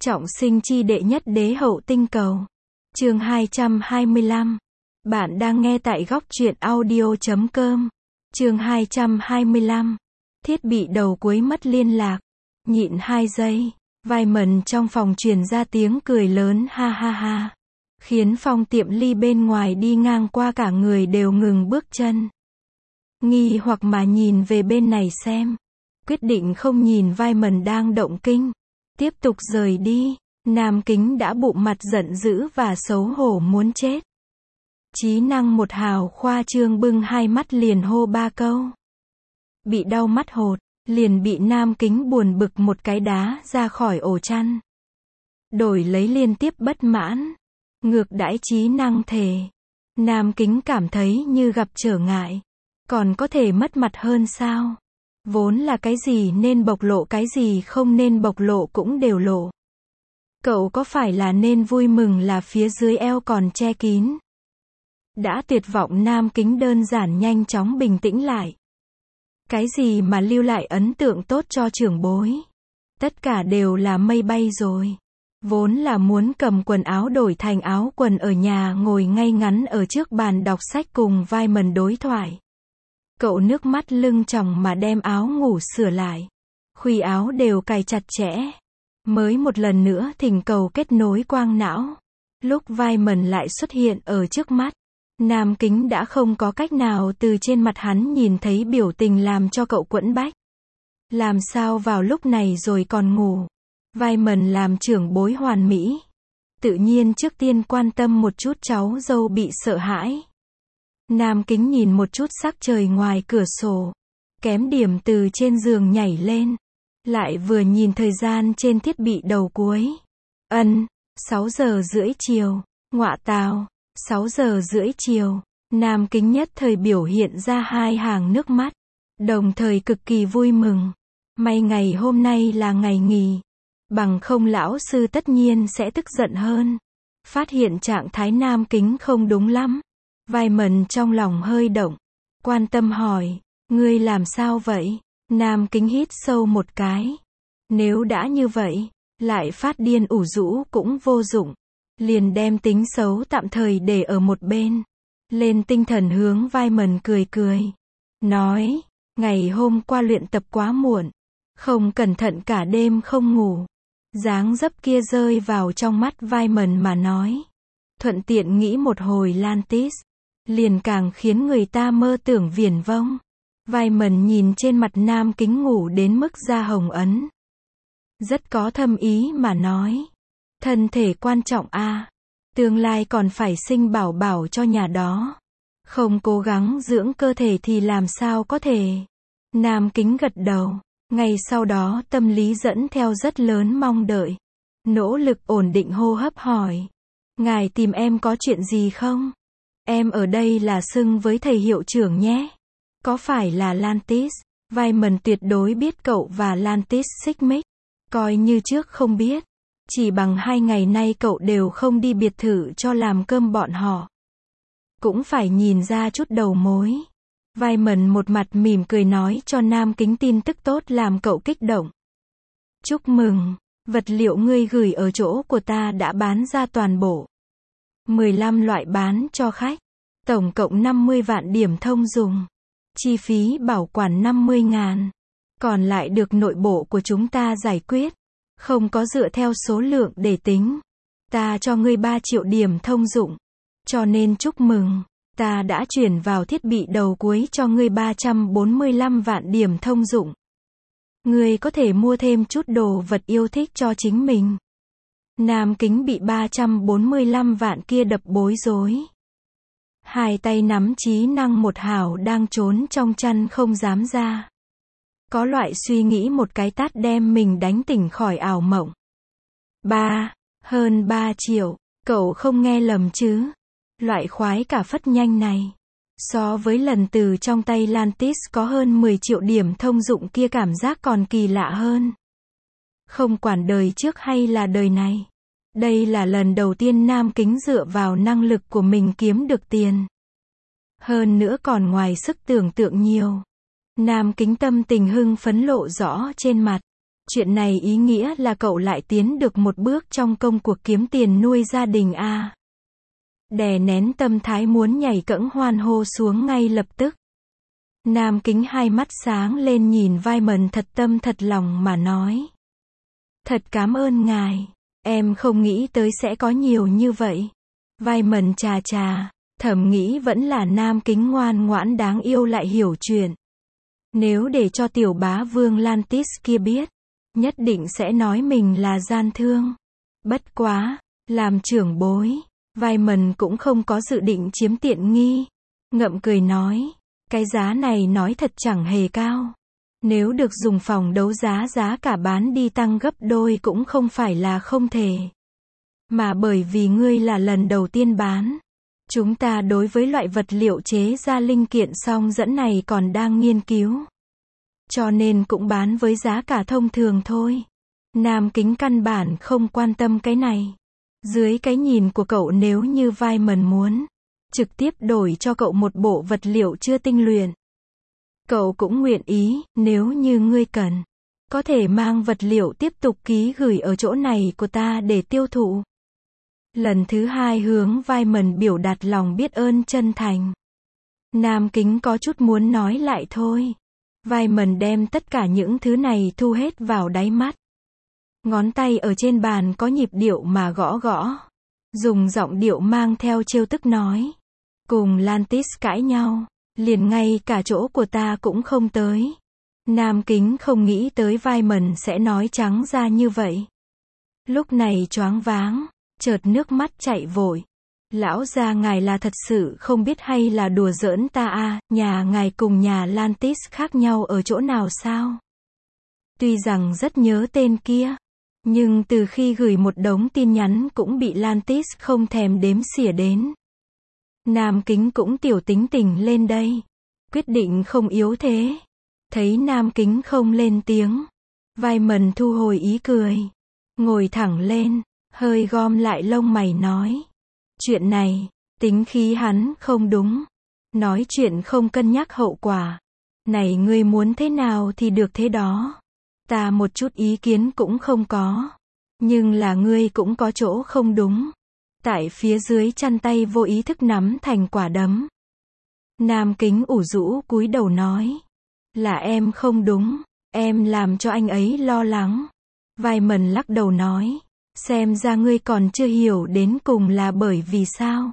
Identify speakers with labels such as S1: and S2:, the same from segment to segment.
S1: Trọng sinh chi đệ nhất đế hậu tinh cầu. Chương 225. Bạn đang nghe tại góc truyện audio.com. Chương 225. Thiết bị đầu cuối mất liên lạc. Nhịn 2 giây. Wyman trong phòng truyền ra tiếng cười lớn ha ha ha. Khiến Phong Tiệm Ly bên ngoài đi ngang qua cả người đều ngừng bước chân. Nghi hoặc mà nhìn về bên này xem. Quyết định không nhìn Wyman đang động kinh. Tiếp tục rời đi. Nam Kính đã bụng mặt giận dữ và xấu hổ muốn chết. Trí năng một hào khoa trương bưng hai mắt liền hô 3 câu. Bị đau mắt hột, liền bị Nam Kính buồn bực một cái đá ra khỏi ổ chăn. Đổi lấy liên tiếp bất mãn. Ngược đãi trí năng thề. Nam Kính cảm thấy như gặp trở ngại. Còn có thể mất mặt hơn sao? Vốn là cái gì nên bộc lộ cái gì không nên bộc lộ cũng đều lộ. Cậu có phải là nên vui mừng là phía dưới eo còn che kín? Đã tuyệt vọng Nam Kính đơn giản nhanh chóng bình tĩnh lại. Cái gì mà lưu lại ấn tượng tốt cho trưởng bối? Tất cả đều là mây bay rồi. Vốn là muốn cầm quần áo đổi thành áo quần ở nhà ngồi ngay ngắn ở trước bàn đọc sách cùng Wyman đối thoại. Cậu nước mắt lưng tròng mà đem áo ngủ sửa lại. Khuy áo đều cài chặt chẽ. Mới một lần nữa thỉnh cầu kết nối quang não. Lúc Wyman lại xuất hiện ở trước mắt. Nam Kính đã không có cách nào từ trên mặt hắn nhìn thấy biểu tình làm cho cậu quẫn bách. Làm sao vào lúc này rồi còn ngủ. Wyman làm trưởng bối hoàn mỹ. Tự nhiên trước tiên quan tâm một chút cháu dâu bị sợ hãi. Nam Kính nhìn một chút sắc trời ngoài cửa sổ. Kém điểm từ trên giường nhảy lên. Lại vừa nhìn thời gian trên thiết bị đầu cuối. 6:30 chiều. Ngọa tào, 6:30 chiều. Nam Kính nhất thời biểu hiện ra 2 hàng nước mắt. Đồng thời cực kỳ vui mừng. May ngày hôm nay là ngày nghỉ. Bằng không lão sư tất nhiên sẽ tức giận hơn. Phát hiện trạng thái Nam Kính không đúng lắm. Wyman trong lòng hơi động. Quan tâm hỏi. Ngươi làm sao vậy? Nam Kính hít sâu một cái. Nếu đã như vậy, lại phát điên ủ rũ cũng vô dụng. Liền đem tính xấu tạm thời để ở một bên. Lên tinh thần hướng Wyman cười cười. Nói, ngày hôm qua luyện tập quá muộn. Không cẩn thận cả đêm không ngủ. Dáng dấp kia rơi vào trong mắt Wyman mà nói. Thuận tiện nghĩ một hồi Lantis. Liền càng khiến người ta mơ tưởng viển vông. Wyman nhìn trên mặt Nam Kính ngủ đến mức da hồng ấn. Rất có thâm ý mà nói. Thân thể quan trọng a. Tương lai còn phải sinh bảo bảo cho nhà đó. Không cố gắng dưỡng cơ thể thì làm sao có thể. Nam Kính gật đầu. Ngay sau đó tâm lý dẫn theo rất lớn mong đợi. Nỗ lực ổn định hô hấp hỏi. Ngài tìm em có chuyện gì không? Em ở đây là xưng với thầy hiệu trưởng nhé. Có phải là Lantis? Wyman tuyệt đối biết cậu và Lantis xích mích. Coi như trước không biết. Chỉ bằng 2 ngày nay cậu đều không đi biệt thự cho làm cơm bọn họ. Cũng phải nhìn ra chút đầu mối. Wyman một mặt mỉm cười nói cho Nam Kính tin tức tốt làm cậu kích động. Chúc mừng, vật liệu ngươi gửi ở chỗ của ta đã bán ra toàn bộ. 15 loại bán cho khách. Tổng cộng 50 vạn điểm thông dùng. Chi phí bảo quản 50.000. Còn lại được nội bộ của chúng ta giải quyết. Không có dựa theo số lượng để tính. Ta cho ngươi 3 triệu điểm thông dụng. Cho nên chúc mừng. Ta đã chuyển vào thiết bị đầu cuối cho ngươi 345 vạn điểm thông dụng. Ngươi có thể mua thêm chút đồ vật yêu thích cho chính mình. Nam Kính bị 345 vạn kia đập bối rối. Hai tay nắm trí năng một hào đang trốn trong chăn không dám ra. Có loại suy nghĩ một cái tát đem mình đánh tỉnh khỏi ảo mộng. Hơn 3 triệu, cậu không nghe lầm chứ? Loại khoái cả phất nhanh này. So với lần từ trong tay Lantis có hơn 10 triệu điểm thông dụng kia cảm giác còn kỳ lạ hơn. Không quản đời trước hay là đời này. Đây là lần đầu tiên Nam Kính dựa vào năng lực của mình kiếm được tiền. Hơn nữa còn ngoài sức tưởng tượng nhiều. Nam Kính tâm tình hưng phấn lộ rõ trên mặt. Chuyện này ý nghĩa là cậu lại tiến được một bước trong công cuộc kiếm tiền nuôi gia đình à. Đè nén tâm thái muốn nhảy cẫng hoan hô xuống ngay lập tức. Nam Kính hai mắt sáng lên nhìn Vаймon thật tâm thật lòng mà nói. Thật cảm ơn ngài. Em không nghĩ tới sẽ có nhiều như vậy. Vаймon chà chà, thầm nghĩ vẫn là Nam Kính ngoan ngoãn đáng yêu lại hiểu chuyện. Nếu để cho tiểu bá vương Lantis kia biết, nhất định sẽ nói mình là gian thương. Bất quá, làm trưởng bối, Vаймon cũng không có dự định chiếm tiện nghi. Ngậm cười nói, cái giá này nói thật chẳng hề cao. Nếu được dùng phòng đấu giá giá cả bán đi tăng gấp đôi cũng không phải là không thể. Mà bởi vì ngươi là lần đầu tiên bán. Chúng ta đối với loại vật liệu chế ra linh kiện song dẫn này còn đang nghiên cứu. Cho nên cũng bán với giá cả thông thường thôi. Nam Kính căn bản không quan tâm cái này. Dưới cái nhìn của cậu nếu như Vаймon muốn trực tiếp đổi cho cậu một bộ vật liệu chưa tinh luyện, cậu cũng nguyện ý, nếu như ngươi cần. Có thể mang vật liệu tiếp tục ký gửi ở chỗ này của ta để tiêu thụ. Lần thứ hai hướng Vаймon biểu đạt lòng biết ơn chân thành. Nam Kính có chút muốn nói lại thôi. Vаймon đem tất cả những thứ này thu hết vào đáy mắt. Ngón tay ở trên bàn có nhịp điệu mà gõ gõ. Dùng giọng điệu mang theo trêu tức nói. Cùng Lantis cãi nhau. Liền ngay cả chỗ của ta cũng không tới. Nam Kính không nghĩ tới Vаймon sẽ nói trắng ra như vậy. Lúc này choáng váng, chợt nước mắt chảy vội. Lão gia ngài là thật sự không biết hay là đùa giỡn ta à, nhà ngài cùng nhà Lantis khác nhau ở chỗ nào sao? Tuy rằng rất nhớ tên kia, nhưng từ khi gửi một đống tin nhắn cũng bị Lantis không thèm đếm xỉa đến. Nam Kính cũng tiểu tính tình lên đây. Quyết định không yếu thế. Thấy Nam Kính không lên tiếng. Vаймon thu hồi ý cười. Ngồi thẳng lên, hơi gom lại lông mày nói. Chuyện này, tính khí hắn không đúng. Nói chuyện không cân nhắc hậu quả. Này ngươi muốn thế nào thì được thế đó. Ta một chút ý kiến cũng không có. Nhưng là ngươi cũng có chỗ không đúng. Tại phía dưới chăn tay vô ý thức nắm thành quả đấm. Nam Kính ủ rũ cúi đầu nói. Là em không đúng. Em làm cho anh ấy lo lắng. Vаймon lắc đầu nói. Xem ra ngươi còn chưa hiểu đến cùng là bởi vì sao.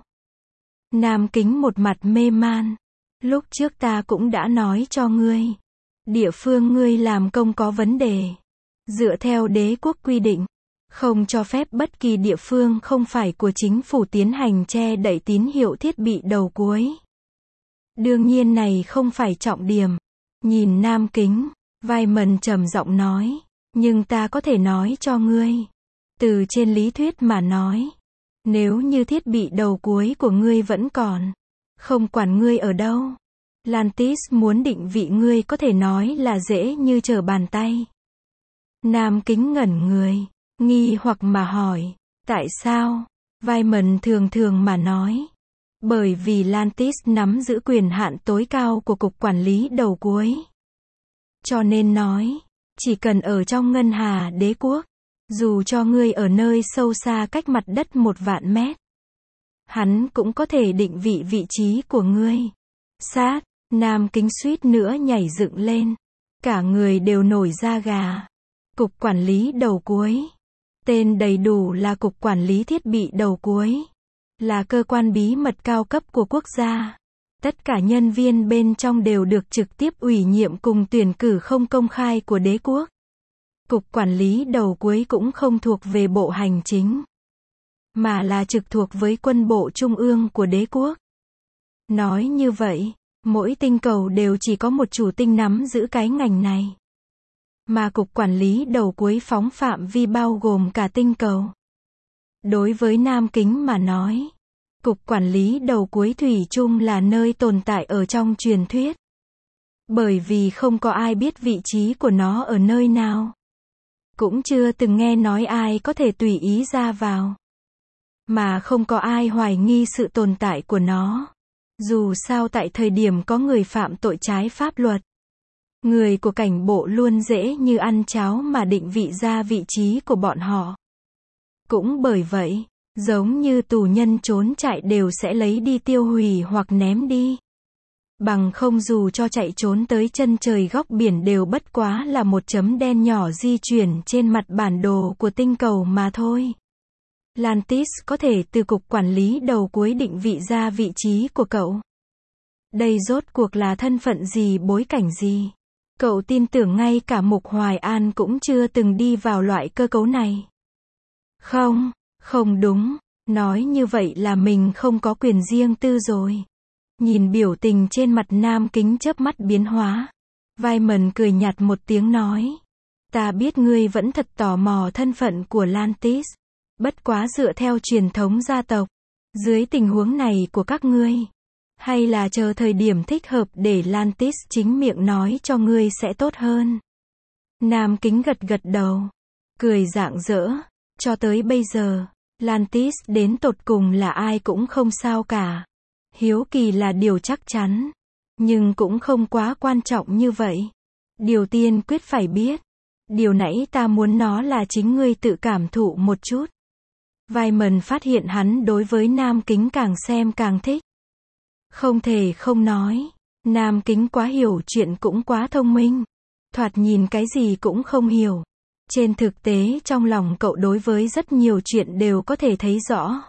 S1: Nam Kính một mặt mê man. Lúc trước ta cũng đã nói cho ngươi. Địa phương ngươi làm công có vấn đề. Dựa theo đế quốc quy định, không cho phép bất kỳ địa phương không phải của chính phủ tiến hành che đậy tín hiệu thiết bị đầu cuối. Đương nhiên này không phải trọng điểm. Nhìn Nam Kính, Vаймon trầm giọng nói. Nhưng ta có thể nói cho ngươi. Từ trên lý thuyết mà nói. Nếu như thiết bị đầu cuối của ngươi vẫn còn. Không quản ngươi ở đâu. Lantis muốn định vị ngươi có thể nói là dễ như trở bàn tay. Nam Kính ngẩn người. Nghi hoặc mà hỏi. Tại sao? Vаймon thường thường mà nói. Bởi vì Lantis nắm giữ quyền hạn tối cao của cục quản lý đầu cuối. Cho nên nói. Chỉ cần ở trong ngân hà đế quốc. Dù cho ngươi ở nơi sâu xa cách mặt đất 1.000 mét. Hắn cũng có thể định vị vị trí của ngươi. Sát, Nam Kính suýt nữa nhảy dựng lên. Cả người đều nổi da gà. Cục quản lý đầu cuối. Tên đầy đủ là Cục Quản lý Thiết bị đầu cuối. Là cơ quan bí mật cao cấp của quốc gia. Tất cả nhân viên bên trong đều được trực tiếp ủy nhiệm cùng tuyển cử không công khai của đế quốc. Cục Quản lý đầu cuối cũng không thuộc về bộ hành chính, mà là trực thuộc với quân bộ trung ương của đế quốc. Nói như vậy, mỗi tinh cầu đều chỉ có một chủ tinh nắm giữ cái ngành này. Mà Cục Quản lý đầu cuối phóng phạm vi bao gồm cả tinh cầu. Đối với Nam Kính mà nói, Cục Quản lý đầu cuối thủy chung là nơi tồn tại ở trong truyền thuyết. Bởi vì không có ai biết vị trí của nó ở nơi nào. Cũng chưa từng nghe nói ai có thể tùy ý ra vào. Mà không có ai hoài nghi sự tồn tại của nó. Dù sao tại thời điểm có người phạm tội trái pháp luật. Người của cảnh bộ luôn dễ như ăn cháo mà định vị ra vị trí của bọn họ. Cũng bởi vậy, giống như tù nhân trốn chạy đều sẽ lấy đi tiêu hủy hoặc ném đi. Bằng không dù cho chạy trốn tới chân trời góc biển đều bất quá là một chấm đen nhỏ di chuyển trên mặt bản đồ của tinh cầu mà thôi. Lantis có thể từ cục quản lý đầu cuối định vị ra vị trí của cậu. Đây rốt cuộc là thân phận gì, bối cảnh gì? Cậu tin tưởng ngay cả Mục Hoài An cũng chưa từng đi vào loại cơ cấu này. Không, không đúng, nói như vậy là mình không có quyền riêng tư rồi. Nhìn biểu tình trên mặt Nam Kính chớp mắt biến hóa. Wyman cười nhạt một tiếng nói. Ta biết ngươi vẫn thật tò mò thân phận của Lantis. Bất quá dựa theo truyền thống gia tộc. Dưới tình huống này của các ngươi. Hay là chờ thời điểm thích hợp để Lantis chính miệng nói cho ngươi sẽ tốt hơn. Nam Kính gật gật đầu. Cười rạng rỡ. Cho tới bây giờ, Lantis đến tột cùng là ai cũng không sao cả. Hiếu kỳ là điều chắc chắn. Nhưng cũng không quá quan trọng như vậy. Điều tiên quyết phải biết. Điều nãy ta muốn nó là chính ngươi tự cảm thụ một chút. Wyman phát hiện hắn đối với Nam Kính càng xem càng thích. Không thể không nói. Nam Kính quá hiểu chuyện cũng quá thông minh. Thoạt nhìn cái gì cũng không hiểu. Trên thực tế trong lòng cậu đối với rất nhiều chuyện đều có thể thấy rõ.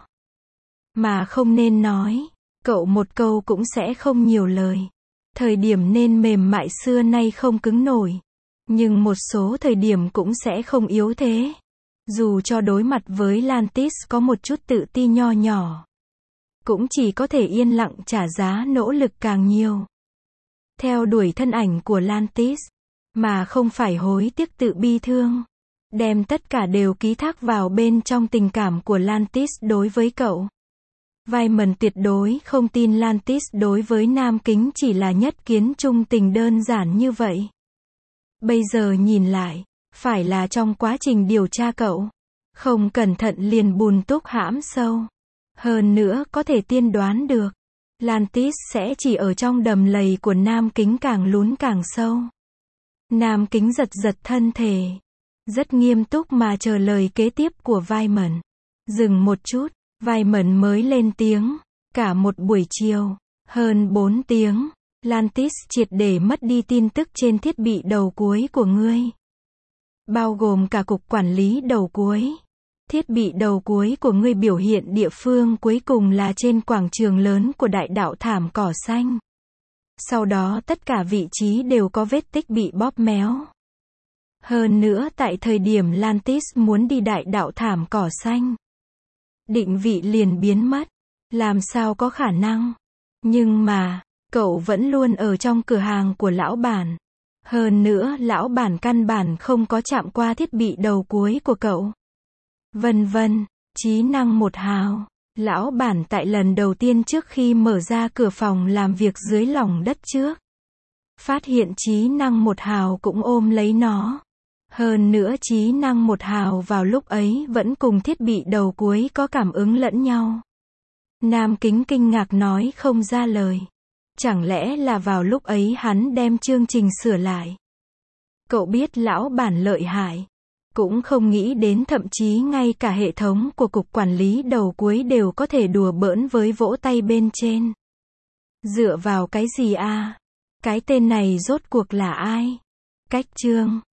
S1: Mà không nên nói. Cậu một câu cũng sẽ không nhiều lời. Thời điểm nên mềm mại xưa nay không cứng nổi. Nhưng một số thời điểm cũng sẽ không yếu thế. Dù cho đối mặt với Lantis có một chút tự ti nho nhỏ. Cũng chỉ có thể yên lặng trả giá nỗ lực càng nhiều. Theo đuổi thân ảnh của Lantis. Mà không phải hối tiếc tự bi thương. Đem tất cả đều ký thác vào bên trong tình cảm của Lantis đối với cậu. Wyman tuyệt đối không tin Lantis đối với Nam Kính chỉ là nhất kiến trung tình đơn giản như vậy. Bây giờ nhìn lại, phải là trong quá trình điều tra cậu, không cẩn thận liền bùn túc hãm sâu. Hơn nữa có thể tiên đoán được, Lantis sẽ chỉ ở trong đầm lầy của Nam Kính càng lún càng sâu. Nam Kính giật giật thân thể, rất nghiêm túc mà chờ lời kế tiếp của Wyman. Dừng một chút. Wyman mới lên tiếng. Cả một buổi chiều, hơn 4 tiếng, Lantis triệt để mất đi tin tức trên thiết bị đầu cuối của ngươi. Bao gồm cả cục quản lý đầu cuối. Thiết bị đầu cuối của ngươi biểu hiện địa phương cuối cùng là trên quảng trường lớn của đại đạo thảm cỏ xanh. Sau đó tất cả vị trí đều có vết tích bị bóp méo. Hơn nữa tại thời điểm Lantis muốn đi đại đạo thảm cỏ xanh, định vị liền biến mất. Làm sao có khả năng? Nhưng mà, cậu vẫn luôn ở trong cửa hàng của lão bản. Hơn nữa lão bản căn bản không có chạm qua thiết bị đầu cuối của cậu. Vân vân, trí năng một hào. Lão bản tại lần đầu tiên trước khi mở ra cửa phòng làm việc dưới lòng đất trước. Phát hiện trí năng một hào cũng ôm lấy nó. Hơn nữa trí năng một hào vào lúc ấy vẫn cùng thiết bị đầu cuối có cảm ứng lẫn nhau. Nam Kính kinh ngạc nói không ra lời. Chẳng lẽ là vào lúc ấy hắn đem chương trình sửa lại? Cậu biết lão bản lợi hại. Cũng không nghĩ đến thậm chí ngay cả hệ thống của cục quản lý đầu cuối đều có thể đùa bỡn với vỗ tay bên trên. Dựa vào cái gì a? Cái tên này rốt cuộc là ai? Cách chương